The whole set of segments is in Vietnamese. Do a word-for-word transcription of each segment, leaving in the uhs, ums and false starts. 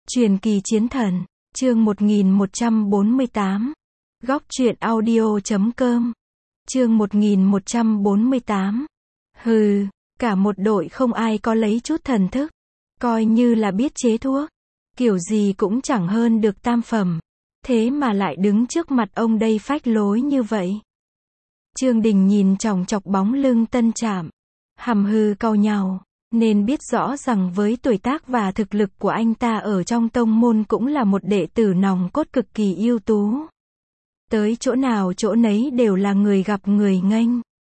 Truyền kỳ chiến thần, chương một nghìn một trăm bốn mươi tám. Góc truyện audio chấm com. Chương một nghìn một trăm bốn mươi tám. Hừ, cả một đội không ai có lấy chút thần thức, coi như là biết chế thuốc, kiểu gì cũng chẳng hơn được tam phẩm, thế mà lại đứng trước mặt ông đây phách lối như vậy. Trương Đình nhìn chòng chọc bóng lưng Tân Trạm, hầm hừ cau nhàu, nên biết rõ rằng với tuổi tác và thực lực của anh ta ở trong tông môn cũng là một đệ tử nòng cốt cực kỳ ưu tú. Tới chỗ nào chỗ nấy đều là người gặp người nghênh.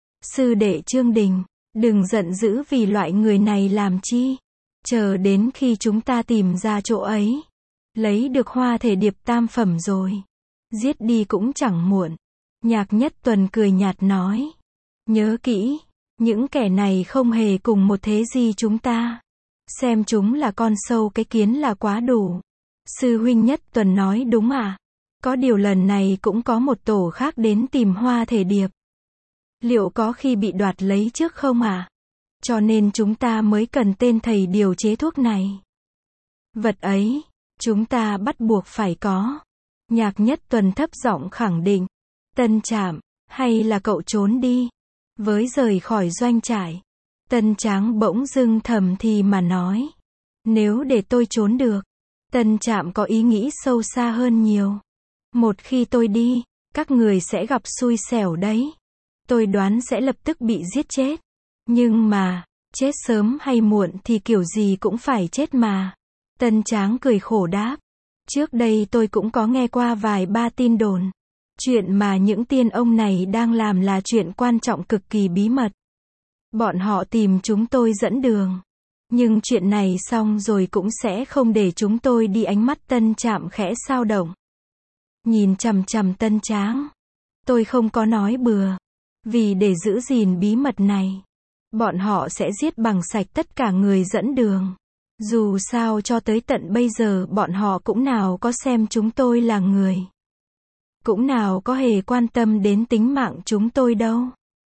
Sư đệ Trương Đình, đừng giận dữ vì loại người này làm chi. Chờ đến khi chúng ta tìm ra chỗ ấy, lấy được hoa thể điệp tam phẩm rồi, giết đi cũng chẳng muộn. Nhạc Nhất Tuần cười nhạt nói. Nhớ kỹ, những kẻ này không hề cùng một thế gì chúng ta. Xem chúng là con sâu cái kiến là quá đủ. Sư huynh Nhất Tuần nói đúng à? Có điều lần này cũng có một tổ khác đến tìm hoa thể điệp. Liệu có khi bị đoạt lấy trước không à? Cho nên chúng ta mới cần tên thầy điều chế thuốc này. Vật ấy, chúng ta bắt buộc phải có. Nhạc Nhất Tuần thấp giọng khẳng định. Tân Trạm, hay là cậu trốn đi? Với rời khỏi doanh trại, Tân Tráng bỗng dưng thầm thì mà nói. Nếu để tôi trốn được, Tân Trạm có ý nghĩ sâu xa hơn nhiều. Một khi tôi đi, các người sẽ gặp xui xẻo đấy. Tôi đoán sẽ lập tức bị giết chết. Nhưng mà, chết sớm hay muộn thì kiểu gì cũng phải chết mà. Tân Tráng cười khổ đáp. Trước đây tôi cũng có nghe qua vài ba tin đồn. Chuyện mà những tiên ông này đang làm là chuyện quan trọng cực kỳ bí mật. Bọn họ tìm chúng tôi dẫn đường. Nhưng chuyện này xong rồi cũng sẽ không để chúng tôi đi. Ánh mắt Tân Trạm khẽ xao động. Nhìn chằm chằm Tân Tráng. Tôi không có nói bừa. Vì để giữ gìn bí mật này, bọn họ sẽ giết bằng sạch tất cả người dẫn đường. Dù sao cho tới tận bây giờ bọn họ cũng nào có xem chúng tôi là người. Cũng nào có hề quan tâm đến tính mạng chúng tôi đâu.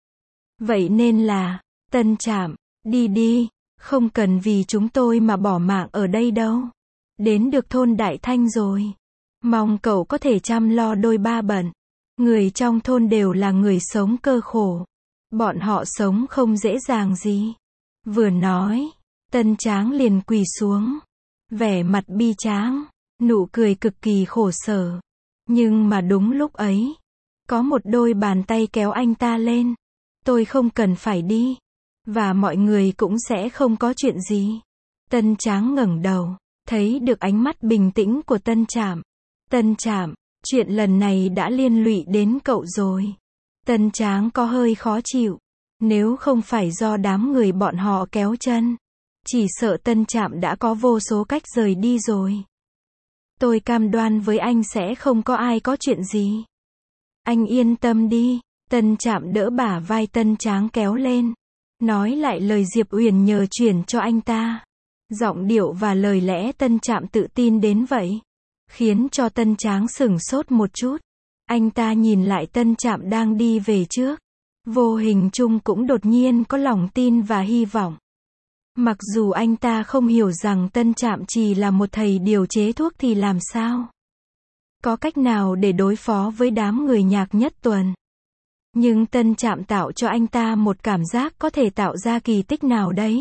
Vậy nên là, Tân Trạm, đi đi, không cần vì chúng tôi mà bỏ mạng ở đây đâu. Đến được thôn Đại Thanh rồi. Mong cậu có thể chăm lo đôi ba bận. Người trong thôn đều là người sống cơ khổ. Bọn họ sống không dễ dàng gì. Vừa nói, Tân Tráng liền quỳ xuống. Vẻ mặt bi tráng, nụ cười cực kỳ khổ sở. Nhưng mà đúng lúc ấy, có một đôi bàn tay kéo anh ta lên. Tôi không cần phải đi. Và mọi người cũng sẽ không có chuyện gì. Tân Tráng ngẩng đầu, thấy được ánh mắt bình tĩnh của Tân Trạm. Tân Trạm, chuyện lần này đã liên lụy đến cậu rồi. Tân Tráng có hơi khó chịu. Nếu không phải do đám người bọn họ kéo chân, chỉ sợ Tân Trạm đã có vô số cách rời đi rồi. Tôi cam đoan với anh sẽ không có ai có chuyện gì. Anh yên tâm đi. Tân Trạm đỡ bả vai Tân Tráng kéo lên. Nói lại lời Diệp Uyển nhờ chuyển cho anh ta. Giọng điệu và lời lẽ Tân Trạm tự tin đến vậy, khiến cho Tân Tráng sửng sốt một chút. Anh ta nhìn lại Tân Trạm đang đi về trước. Vô hình chung cũng đột nhiên có lòng tin và hy vọng. Mặc dù anh ta không hiểu rằng Tân Trạm chỉ là một thầy điều chế thuốc thì làm sao có cách nào để đối phó với đám người Nhạc Nhất Tuần. Nhưng Tân Trạm tạo cho anh ta một cảm giác có thể tạo ra kỳ tích nào đấy.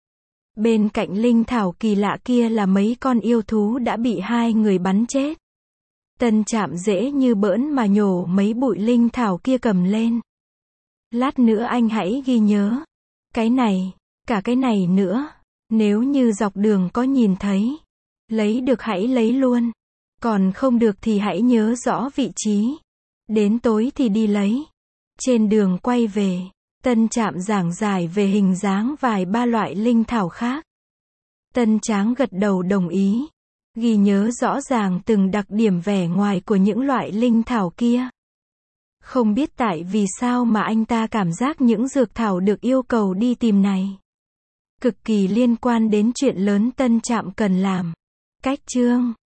Bên cạnh linh thảo kỳ lạ kia là mấy con yêu thú đã bị hai người bắn chết. Tân Trạm dễ như bỡn mà nhổ mấy bụi linh thảo kia cầm lên. Lát nữa anh hãy ghi nhớ. Cái này, cả cái này nữa. Nếu như dọc đường có nhìn thấy, lấy được hãy lấy luôn. Còn không được thì hãy nhớ rõ vị trí. Đến tối thì đi lấy. Trên đường quay về, Tân Trạm giảng giải về hình dáng vài ba loại linh thảo khác. Tân Tráng gật đầu đồng ý. Ghi nhớ rõ ràng từng đặc điểm vẻ ngoài của những loại linh thảo kia. Không biết tại vì sao mà anh ta cảm giác những dược thảo được yêu cầu đi tìm này cực kỳ liên quan đến chuyện lớn Tân Trạm cần làm. Cách chương